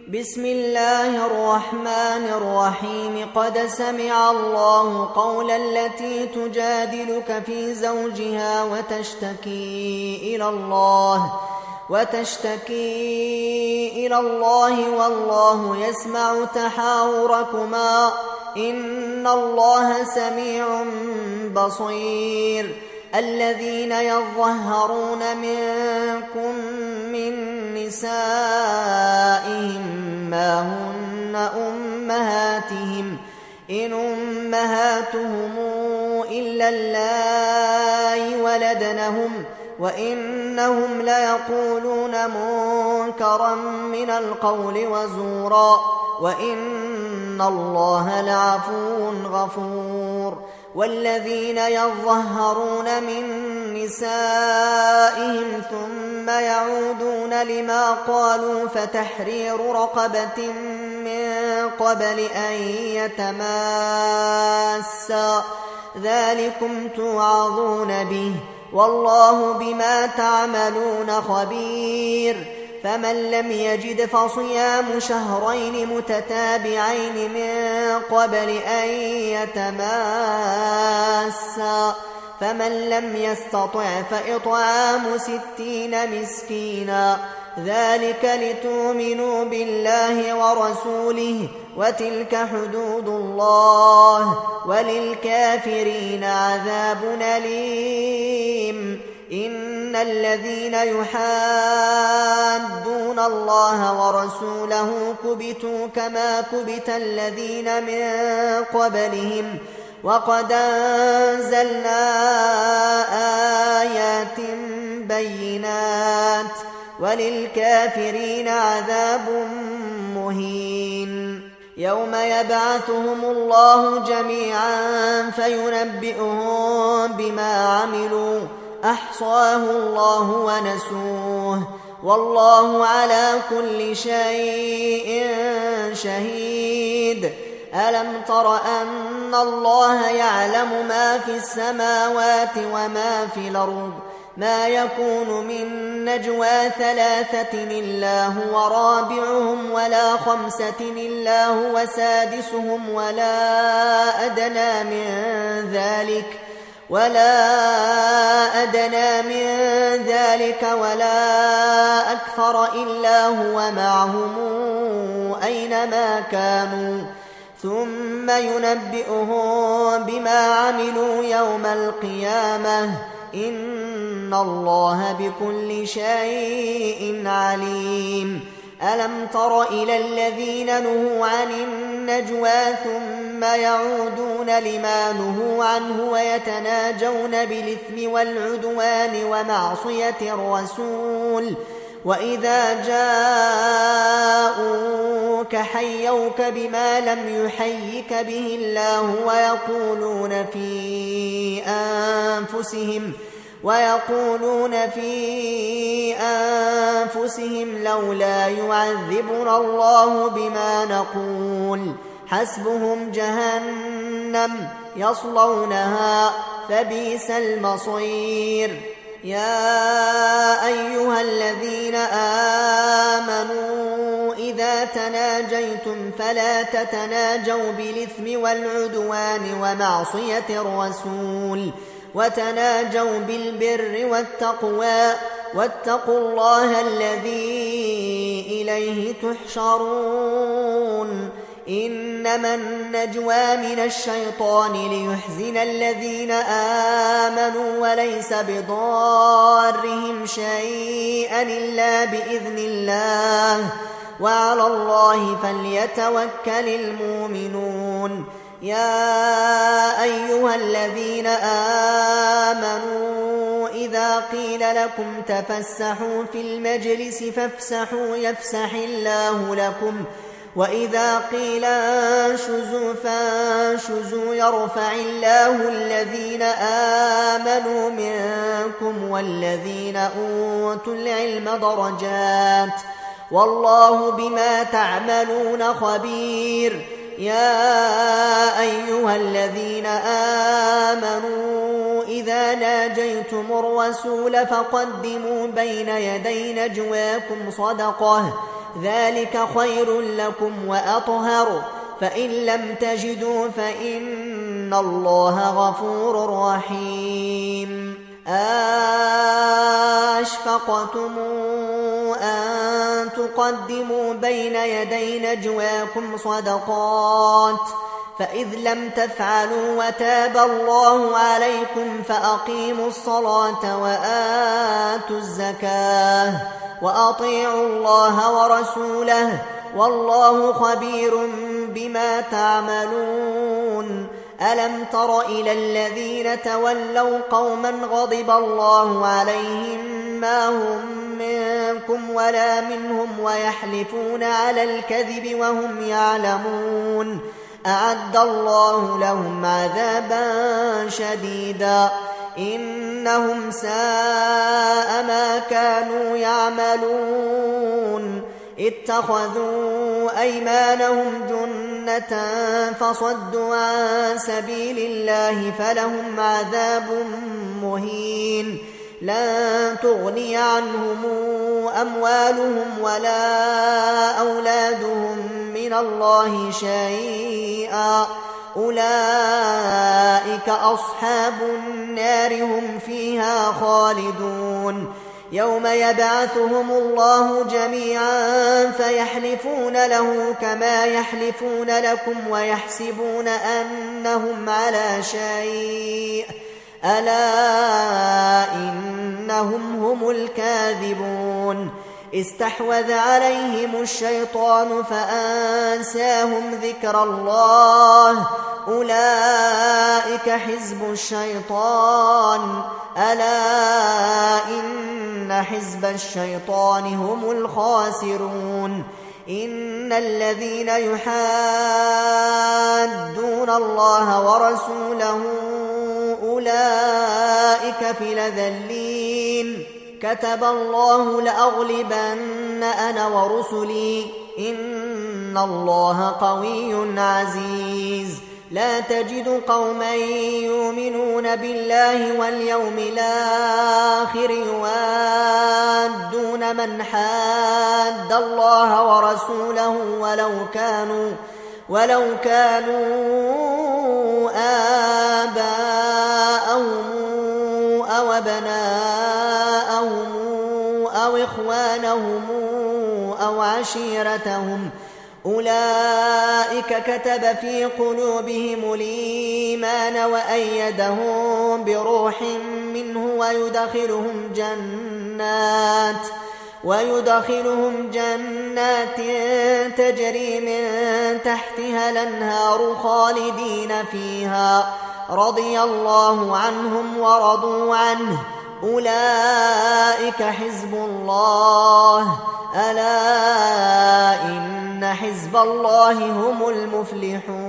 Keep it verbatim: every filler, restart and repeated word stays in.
بسم الله الرحمن الرحيم قد سمع الله قول التي تجادلك في زوجها وتشتكي إلى الله وتشتكي إلى الله والله يسمع تحاوركما إن الله سميع بصير. الذين يظهرون منكم من نسائهم ما هن أمهاتهم إن أمهاتهم إلا اللائي ولدنهم وإنهم ليقولون منكرا من القول وزورا وإن الله لعفو غفور. والذين يظهرون من نسائهم ثم يعودون لما قالوا فتحرير رقبة من قبل أن يتماسا ذلكم توعظون به والله بما تعملون خبير. فمن لم يجد فصيام شهرين متتابعين من قبل أن يتماسا فمن لم يستطع فإطعام ستين مسكينا ذلك لتؤمنوا بالله ورسوله وتلك حدود الله وللكافرين عذاب أليم. إن الذين يحادون الله ورسوله كبتوا كما كبت الذين من قبلهم وقد أنزلنا آيات بينات وللكافرين عذاب مهين. يوم يبعثهم الله جميعا فينبئهم بما عملوا أحصاه الله ونسوه والله على كل شيء شهيد. ألم تر أن الله يعلم ما في السماوات وما في الأرض ما يكون من نجوى ثلاثة إلا هو رابعهم ولا خمسة إلا هو سادسهم ولا أدنى من ذلك ولا أدنى من ذلك ولا أكثر إلا هو معهم أينما كانوا ثم ينبئهم بما عملوا يوم القيامة إن الله بكل شيء عليم. ألم تر إلى الذين نهوا عن النجوى ثم يعودون لما نهوا عنه ويتناجون بالإثم والعدوان ومعصية الرسول وإذا جاءوك حيوك بما لم يحيك به الله ويقولون في أنفسهم ويقولون في أنفسهم لولا يعذبنا الله بما نقول حسبهم جهنم يصلونها فبئس المصير. يا أيها الذين آمنوا إذا تناجيتم فلا تتناجوا بالإثم والعدوان ومعصية الرسول وتناجوا بالبر والتقوى واتقوا الله الذي إليه تحشرون. إنما النجوى من الشيطان ليحزن الذين آمنوا وليس بضارهم شيئا إلا بإذن الله وعلى الله فليتوكل المؤمنون. يا أيها الذين آمنوا إذا قيل لكم تفسحوا في المجلس فافسحوا يفسح الله لكم وإذا قيل انشزوا فانشزوا يرفع الله الذين آمنوا منكم والذين أوتوا العلم درجات والله بما تعملون خبير. يا أيها الذين آمنوا إذا ناجيتم الرسول فقدموا بين يدي نجواكم صدقة ذلك خير لكم وأطهر، فإن لم تجدوا فإن الله غفور رحيم. أشفقتم أن تقدموا بين يدي نجواكم صدقات، فإذ لم تفعلوا وتاب الله عليكم فأقيموا الصلاة وآتوا الزكاة وأطيعوا الله ورسوله والله خبير بما تعملون. ألم تر إلى الذين تولوا قوما غضب الله عليهم ما هم منكم ولا منهم ويحلفون على الكذب وهم يعلمون، أعد الله لهم عذابا شديدا إنهم ساء ما كانوا يعملون. اتخذوا أيمانهم جنة فصدوا عن سبيل الله فلهم عذاب مهين. لن تغني عنهم أموالهم ولا أولادهم من الله شيئا، أولئك أصحاب النار هم فيها خالدون. يوم يبعثهم الله جميعا فيحلفون له كما يحلفون لكم ويحسبون أنهم على شيء، ألا إنهم هم الكاذبون. استحوذ عليهم الشيطان فأنساهم ذكر الله، أولئك حزب الشيطان، ألا إن حزب الشيطان هم الخاسرون. إن الذين يحادون الله ورسوله أولئك في الأذلين. كتب الله لأغلبن أنا ورسلي إن الله قوي عزيز. لا تجد قوما يؤمنون بالله واليوم الآخر يوادون من حاد الله ورسوله ولو كانوا ولو كانوا آباءهم أو أبناءهم أو إخوانهم أو عشيرتهم، أولئك كتب في قلوبهم الإيمان وأيدهم بروح منه ويدخلهم جنات ويدخلهم جنات تجري من تحتها الأنهار خالدين فيها، رضي الله عنهم ورضوا عنه، أولئك حزب الله، ألا إن حزب الله هم المفلحون.